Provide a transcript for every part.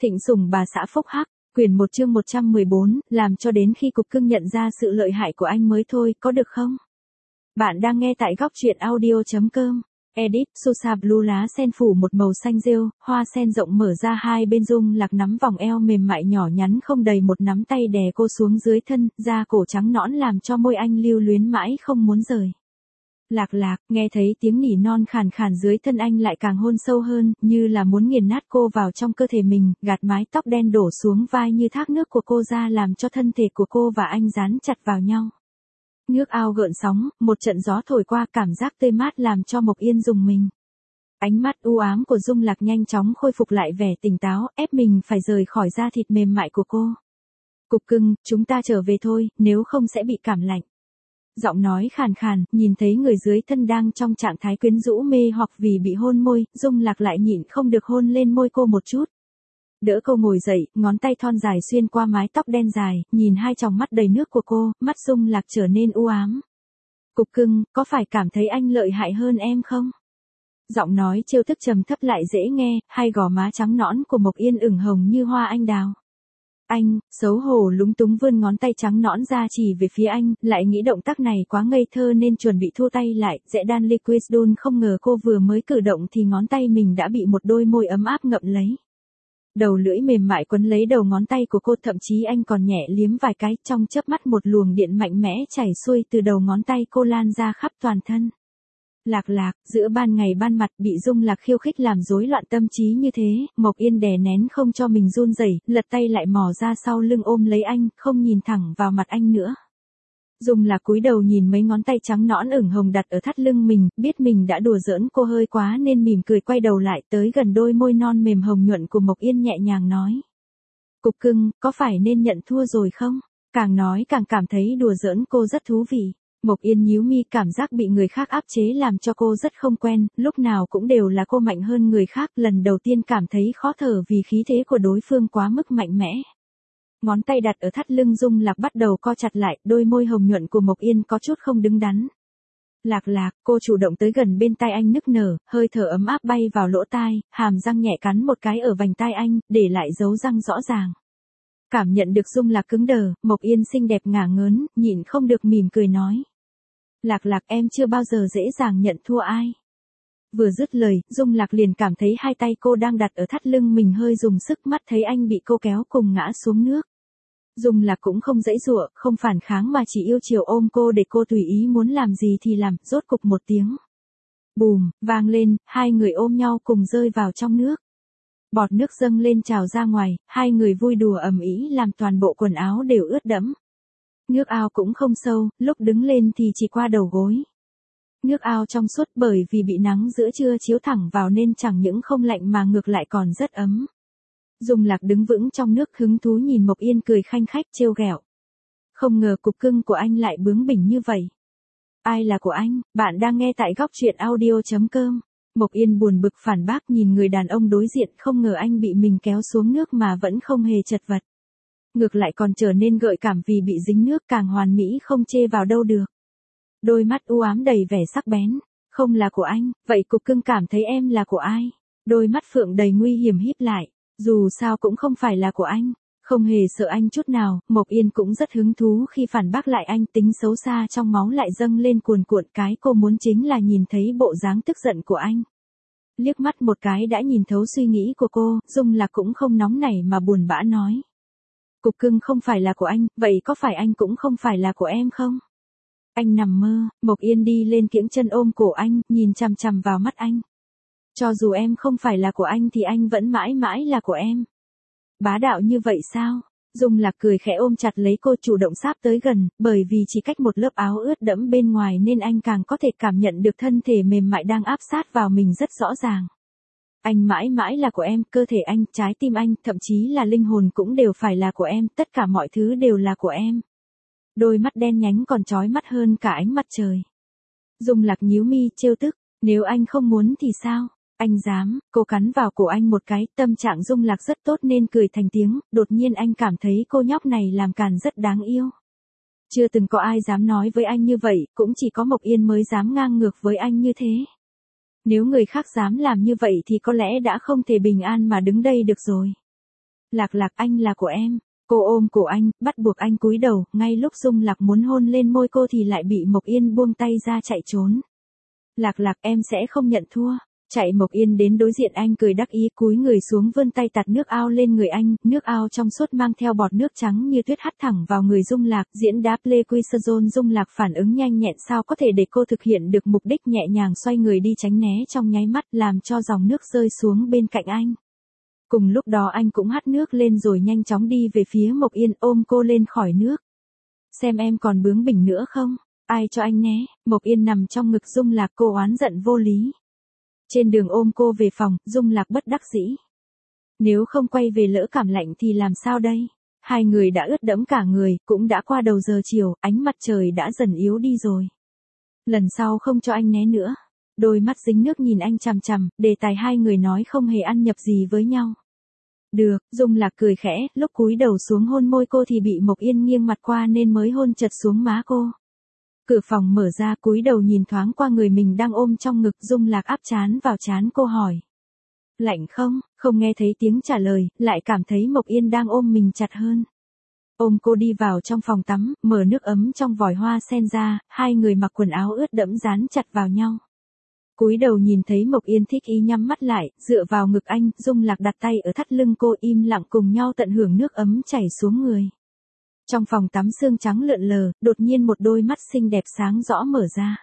Thịnh sủng bà xã Phúc Hắc, quyển 1 chương 114, làm cho đến khi cục cưng nhận ra sự lợi hại của anh mới thôi, có được không? Bạn đang nghe tại góc truyện audio.com. Edit, Sosa Blue lá sen phủ một màu xanh rêu, hoa sen rộng mở ra hai bên Dung Lạc nắm vòng eo mềm mại nhỏ nhắn không đầy một nắm tay đè cô xuống dưới thân, da cổ trắng nõn làm cho môi anh lưu luyến mãi không muốn rời. Lạc Lạc, nghe thấy tiếng nỉ non khàn khàn dưới thân anh lại càng hôn sâu hơn, như là muốn nghiền nát cô vào trong cơ thể mình, gạt mái tóc đen đổ xuống vai như thác nước của cô ra làm cho thân thể của cô và anh dán chặt vào nhau. Nước ao gợn sóng, một trận gió thổi qua cảm giác tươi mát làm cho Mộc Yên rùng mình. Ánh mắt u ám của Dung Lạc nhanh chóng khôi phục lại vẻ tỉnh táo, ép mình phải rời khỏi da thịt mềm mại của cô. Cục cưng, chúng ta trở về thôi, nếu không sẽ bị cảm lạnh. Giọng nói khàn khàn, nhìn thấy người dưới thân đang trong trạng thái quyến rũ mê hoặc vì bị hôn môi, Dung Lạc lại nhịn không được hôn lên môi cô một chút. Đỡ cô ngồi dậy, ngón tay thon dài xuyên qua mái tóc đen dài, nhìn hai tròng mắt đầy nước của cô, mắt Dung Lạc trở nên u ám. Cục cưng, có phải cảm thấy anh lợi hại hơn em không? Giọng nói trêu thức trầm thấp lại dễ nghe, hai gò má trắng nõn của Mộc Yên ửng hồng như hoa anh đào. Anh, xấu hổ lúng túng vươn ngón tay trắng nõn ra chỉ về phía anh, lại nghĩ động tác này quá ngây thơ nên chuẩn bị thu tay lại, dễ đan liquid đun không ngờ cô vừa mới cử động thì ngón tay mình đã bị một đôi môi ấm áp ngậm lấy. Đầu lưỡi mềm mại quấn lấy đầu ngón tay của cô, thậm chí anh còn nhẹ liếm vài cái, trong chớp mắt một luồng điện mạnh mẽ chảy xuôi từ đầu ngón tay cô lan ra khắp toàn thân. Lạc Lạc, giữa ban ngày ban mặt bị Dung Lạc khiêu khích làm rối loạn tâm trí như thế, Mộc Yên đè nén không cho mình run rẩy, lật tay lại mò ra sau lưng ôm lấy anh, không nhìn thẳng vào mặt anh nữa. Dung Lạc cúi đầu nhìn mấy ngón tay trắng nõn ửng hồng đặt ở thắt lưng mình, biết mình đã đùa giỡn cô hơi quá nên mỉm cười quay đầu lại tới gần đôi môi non mềm hồng nhuận của Mộc Yên nhẹ nhàng nói. Cục cưng, có phải nên nhận thua rồi không? Càng nói càng cảm thấy đùa giỡn cô rất thú vị. Mộc Yên nhíu mi, cảm giác bị người khác áp chế làm cho cô rất không quen, lúc nào cũng đều là cô mạnh hơn người khác, lần đầu tiên cảm thấy khó thở vì khí thế của đối phương quá mức mạnh mẽ. Ngón tay đặt ở thắt lưng Dung Lạc bắt đầu co chặt lại, đôi môi hồng nhuận của Mộc Yên có chút không đứng đắn. Lạc Lạc, cô chủ động tới gần bên tai anh nức nở, hơi thở ấm áp bay vào lỗ tai, hàm răng nhẹ cắn một cái ở vành tai anh, để lại dấu răng rõ ràng. Cảm nhận được Dung Lạc cứng đờ, Mộc Yên xinh đẹp ngả ngớn, nhịn không được mỉm cười nói. Lạc Lạc, em chưa bao giờ dễ dàng nhận thua ai. Vừa dứt lời, Dung Lạc liền cảm thấy hai tay cô đang đặt ở thắt lưng mình hơi dùng sức, mắt thấy anh bị cô kéo cùng ngã xuống nước. Dung Lạc cũng không giãy giụa, không phản kháng mà chỉ yêu chiều ôm cô để cô tùy ý muốn làm gì thì làm, rốt cục một tiếng. Bùm, vang lên, hai người ôm nhau cùng rơi vào trong nước. Bọt nước dâng lên trào ra ngoài, hai người vui đùa ầm ĩ làm toàn bộ quần áo đều ướt đẫm. Nước ao cũng không sâu, lúc đứng lên thì chỉ qua đầu gối. Nước ao trong suốt bởi vì bị nắng giữa trưa chiếu thẳng vào nên chẳng những không lạnh mà ngược lại còn rất ấm. Dung Lạc đứng vững trong nước hứng thú nhìn Mộc Yên cười khanh khách trêu ghẹo. Không ngờ cục cưng của anh lại bướng bỉnh như vậy. Ai là của anh? Bạn đang nghe tại góc truyện audio.com. Mộc Yên buồn bực phản bác nhìn người đàn ông đối diện, không ngờ anh bị mình kéo xuống nước mà vẫn không hề chật vật. Ngược lại còn trở nên gợi cảm vì bị dính nước, càng hoàn mỹ không chê vào đâu được. Đôi mắt u ám đầy vẻ sắc bén. Không là của anh, vậy cục cưng cảm thấy em là của ai? Đôi mắt phượng đầy nguy hiểm híp lại. Dù sao cũng không phải là của anh. Không hề sợ anh chút nào, Mộc Yên cũng rất hứng thú khi phản bác lại anh, tính xấu xa trong máu lại dâng lên cuồn cuộn, cái cô muốn chính là nhìn thấy bộ dáng tức giận của anh. Liếc mắt một cái đã nhìn thấu suy nghĩ của cô, Dung Lạc cũng không nóng nảy mà buồn bã nói. Cục cưng không phải là của anh, vậy có phải anh cũng không phải là của em không? Anh nằm mơ, Mộc Yên đi lên kiễng chân ôm cổ anh, nhìn chằm chằm vào mắt anh. Cho dù em không phải là của anh thì anh vẫn mãi mãi là của em. Bá đạo như vậy sao? Dung Lạc cười khẽ ôm chặt lấy cô, chủ động sáp tới gần, bởi vì chỉ cách một lớp áo ướt đẫm bên ngoài nên anh càng có thể cảm nhận được thân thể mềm mại đang áp sát vào mình rất rõ ràng. Anh mãi mãi là của em, cơ thể anh, trái tim anh, thậm chí là linh hồn cũng đều phải là của em, tất cả mọi thứ đều là của em. Đôi mắt đen nhánh còn chói mắt hơn cả ánh mặt trời. Dung Lạc nhíu mi trêu tức, nếu anh không muốn thì sao? Anh dám, cô cắn vào cổ anh một cái, tâm trạng Dung Lạc rất tốt nên cười thành tiếng, đột nhiên anh cảm thấy cô nhóc này làm càn rất đáng yêu. Chưa từng có ai dám nói với anh như vậy, cũng chỉ có Mộc Yên mới dám ngang ngược với anh như thế. Nếu người khác dám làm như vậy thì có lẽ đã không thể bình an mà đứng đây được rồi. Lạc Lạc, anh là của em. Cô ôm cổ anh, bắt buộc anh cúi đầu, ngay lúc Dung Lạc muốn hôn lên môi cô thì lại bị Mộc Yên buông tay ra chạy trốn. Lạc Lạc, em sẽ không nhận thua. Chạy Mộc Yên đến đối diện anh cười đắc ý, cúi người xuống vươn tay tạt nước ao lên người anh, nước ao trong suốt mang theo bọt nước trắng như tuyết hắt thẳng vào người Dung Lạc. Diễn đáp Lê Quy Sơ Dôn. Dung Lạc phản ứng nhanh nhẹn sao có thể để cô thực hiện được mục đích, nhẹ nhàng xoay người đi tránh né trong nháy mắt, làm cho dòng nước rơi xuống bên cạnh anh. Cùng lúc đó anh cũng hắt nước lên rồi nhanh chóng đi về phía Mộc Yên, ôm cô lên khỏi nước. Xem em còn bướng bỉnh nữa không? Ai cho anh né? Mộc Yên nằm trong ngực Dung Lạc, cô oán giận vô lý. Trên đường ôm cô về phòng, Dung Lạc bất đắc dĩ. Nếu không quay về lỡ cảm lạnh thì làm sao đây? Hai người đã ướt đẫm cả người, cũng đã qua đầu giờ chiều, ánh mặt trời đã dần yếu đi rồi. Lần sau không cho anh né nữa. Đôi mắt dính nước nhìn anh chằm chằm, đề tài hai người nói không hề ăn nhập gì với nhau. Được, Dung Lạc cười khẽ, lúc cúi đầu xuống hôn môi cô thì bị Mộc Yên nghiêng mặt qua nên mới hôn chật xuống má cô. Cửa phòng mở ra, cúi đầu nhìn thoáng qua người mình đang ôm trong ngực, Dung Lạc áp trán vào trán cô hỏi. Lạnh không? Không nghe thấy tiếng trả lời, lại cảm thấy Mộc Yên đang ôm mình chặt hơn. Ôm cô đi vào trong phòng tắm, mở nước ấm trong vòi hoa sen ra, hai người mặc quần áo ướt đẫm dán chặt vào nhau. Cúi đầu nhìn thấy Mộc Yên thích ý nhắm mắt lại, dựa vào ngực anh, Dung Lạc đặt tay ở thắt lưng cô, im lặng cùng nhau tận hưởng nước ấm chảy xuống người. Trong phòng tắm sương trắng lượn lờ, đột nhiên một đôi mắt xinh đẹp sáng rõ mở ra.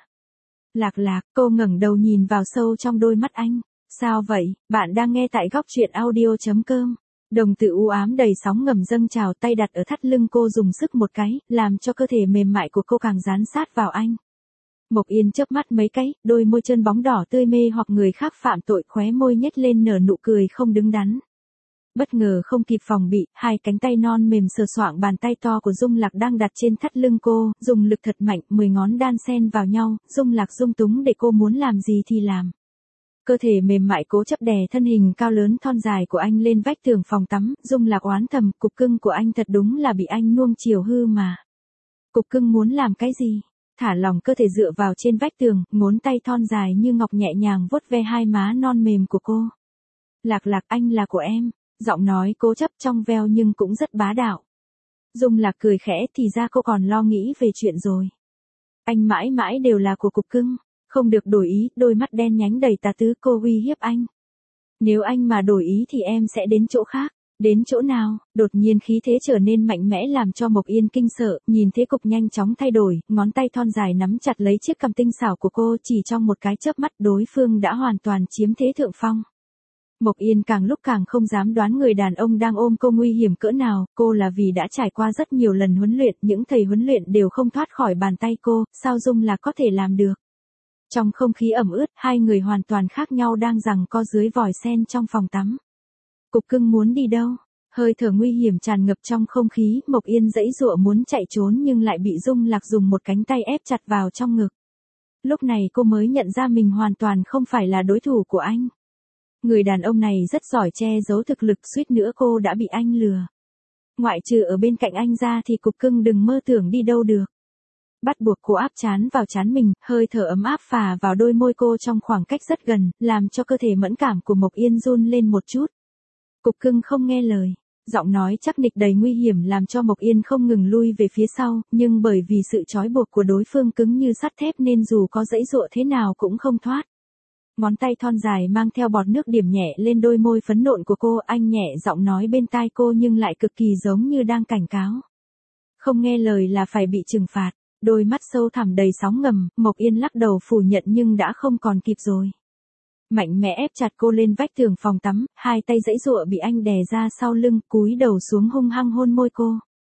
Lạc Lạc, cô ngẩng đầu nhìn vào sâu trong đôi mắt anh. Sao vậy? Bạn đang nghe tại góc truyện audio.com. Đồng tử u ám đầy sóng ngầm dâng trào, tay đặt ở thắt lưng cô dùng sức một cái, làm cho cơ thể mềm mại của cô càng dán sát vào anh. Mộc Yên chớp mắt mấy cái, đôi môi trơn bóng đỏ tươi mê hoặc người khác phạm tội, khóe môi nhếch lên nở nụ cười không đứng đắn. Bất ngờ không kịp phòng bị, hai cánh tay non mềm sờ soạng bàn tay to của Dung Lạc đang đặt trên thắt lưng cô, dùng lực thật mạnh, 10 ngón đan xen vào nhau, Dung Lạc dung túng để cô muốn làm gì thì làm. Cơ thể mềm mại cố chấp đè thân hình cao lớn thon dài của anh lên vách tường phòng tắm, Dung Lạc oán thầm, cục cưng của anh thật đúng là bị anh nuông chiều hư mà. Cục cưng muốn làm cái gì? Thả lỏng cơ thể dựa vào trên vách tường, ngón tay thon dài như ngọc nhẹ nhàng vuốt ve hai má non mềm của cô. Lạc Lạc, anh là của em. Giọng nói cố chấp trong veo nhưng cũng rất bá đạo. Dung Lạc cười khẽ, thì ra cô còn lo nghĩ về chuyện rồi. Anh mãi mãi đều là của cục cưng, không được đổi ý, đôi mắt đen nhánh đầy tà tứ, cô uy hiếp anh. Nếu anh mà đổi ý thì em sẽ đến chỗ khác. Đến chỗ nào? Đột nhiên khí thế trở nên mạnh mẽ làm cho Mộc Yên kinh sợ, nhìn thế cục nhanh chóng thay đổi, ngón tay thon dài nắm chặt lấy chiếc cằm tinh xảo của cô, chỉ trong một cái chớp mắt đối phương đã hoàn toàn chiếm thế thượng phong. Mộc Yên càng lúc càng không dám đoán người đàn ông đang ôm cô nguy hiểm cỡ nào, cô là vì đã trải qua rất nhiều lần huấn luyện, những thầy huấn luyện đều không thoát khỏi bàn tay cô, sao Dung Lạc có thể làm được. Trong không khí ẩm ướt, hai người hoàn toàn khác nhau đang giằng co dưới vòi sen trong phòng tắm. Cục cưng muốn đi đâu? Hơi thở nguy hiểm tràn ngập trong không khí, Mộc Yên giãy giụa muốn chạy trốn nhưng lại bị Dung Lạc dùng một cánh tay ép chặt vào trong ngực. Lúc này cô mới nhận ra mình hoàn toàn không phải là đối thủ của anh. Người đàn ông này rất giỏi che giấu thực lực, suýt nữa cô đã bị anh lừa. Ngoại trừ ở bên cạnh anh ra thì cục cưng đừng mơ tưởng đi đâu được. Bắt buộc cô áp trán vào trán mình, hơi thở ấm áp phả vào đôi môi cô trong khoảng cách rất gần, làm cho cơ thể mẫn cảm của Mộc Yên run lên một chút. Cục cưng không nghe lời. Giọng nói chắc nịch đầy nguy hiểm làm cho Mộc Yên không ngừng lui về phía sau, nhưng bởi vì sự trói buộc của đối phương cứng như sắt thép nên dù có giãy giụa thế nào cũng không thoát. Ngón tay thon dài mang theo bọt nước điểm nhẹ lên đôi môi phấn nộn của cô, anh nhẹ giọng nói bên tai cô nhưng lại cực kỳ giống như đang cảnh cáo. Không nghe lời là phải bị trừng phạt. Đôi mắt sâu thẳm đầy sóng ngầm, Mộc Yên lắc đầu phủ nhận nhưng đã không còn kịp rồi. Mạnh mẽ ép chặt cô lên vách tường phòng tắm, hai tay giãy giụa bị anh đè ra sau lưng, cúi đầu xuống hung hăng hôn môi cô.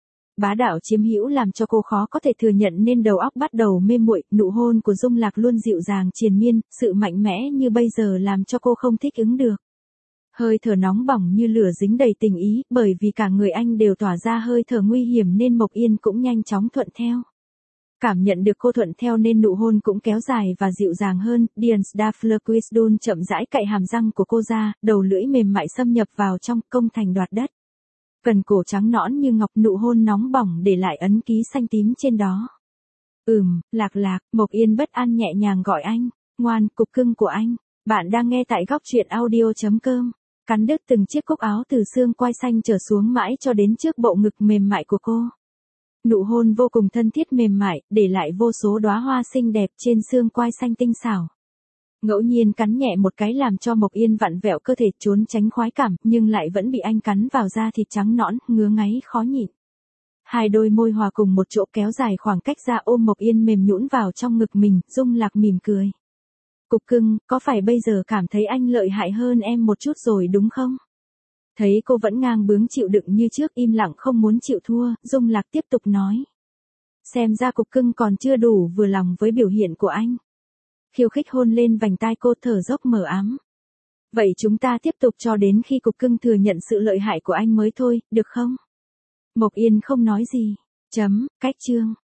Bá đạo chiếm hữu làm cho cô khó có thể thừa nhận nên đầu óc bắt đầu mê muội, nụ hôn của Dung Lạc luôn dịu dàng triền miên, sự mạnh mẽ như bây giờ làm cho cô không thích ứng được. Hơi thở nóng bỏng như lửa dính đầy tình ý, bởi vì cả người anh đều tỏa ra hơi thở nguy hiểm nên Mộc Yên cũng nhanh chóng thuận theo. Cảm nhận được cô thuận theo nên nụ hôn cũng kéo dài và dịu dàng hơn, Diens Daflerquisdun chậm rãi cạy hàm răng của cô ra, đầu lưỡi mềm mại xâm nhập vào trong, công thành đoạt đất. Cần cổ trắng nõn như ngọc, nụ hôn nóng bỏng để lại ấn ký xanh tím trên đó. Lạc Lạc, Mộc Yên bất an nhẹ nhàng gọi anh, ngoan, cục cưng của anh. Bạn đang nghe tại góc truyện audio.com. cắn đứt từng chiếc cúc áo từ xương quai xanh trở xuống mãi cho đến trước bộ ngực mềm mại của cô. Nụ hôn vô cùng thân thiết mềm mại, để lại vô số đóa hoa xinh đẹp trên xương quai xanh tinh xảo. Ngẫu nhiên cắn nhẹ một cái làm cho Mộc Yên vặn vẹo cơ thể trốn tránh khoái cảm, nhưng lại vẫn bị anh cắn vào da thịt trắng nõn, ngứa ngáy khó nhịn. Hai đôi môi hòa cùng một chỗ kéo dài khoảng cách ra ôm Mộc Yên mềm nhũn vào trong ngực mình, Dung Lạc mỉm cười. Cục cưng, có phải bây giờ cảm thấy anh lợi hại hơn em một chút rồi đúng không? Thấy cô vẫn ngang bướng chịu đựng như trước im lặng không muốn chịu thua, Dung Lạc tiếp tục nói. Xem ra cục cưng còn chưa đủ vừa lòng với biểu hiện của anh. Khiêu khích hôn lên vành tai cô thở dốc mờ ám. Vậy chúng ta tiếp tục cho đến khi cục cưng thừa nhận sự lợi hại của anh mới thôi, được không? Mộc Yên không nói gì. Cách chương.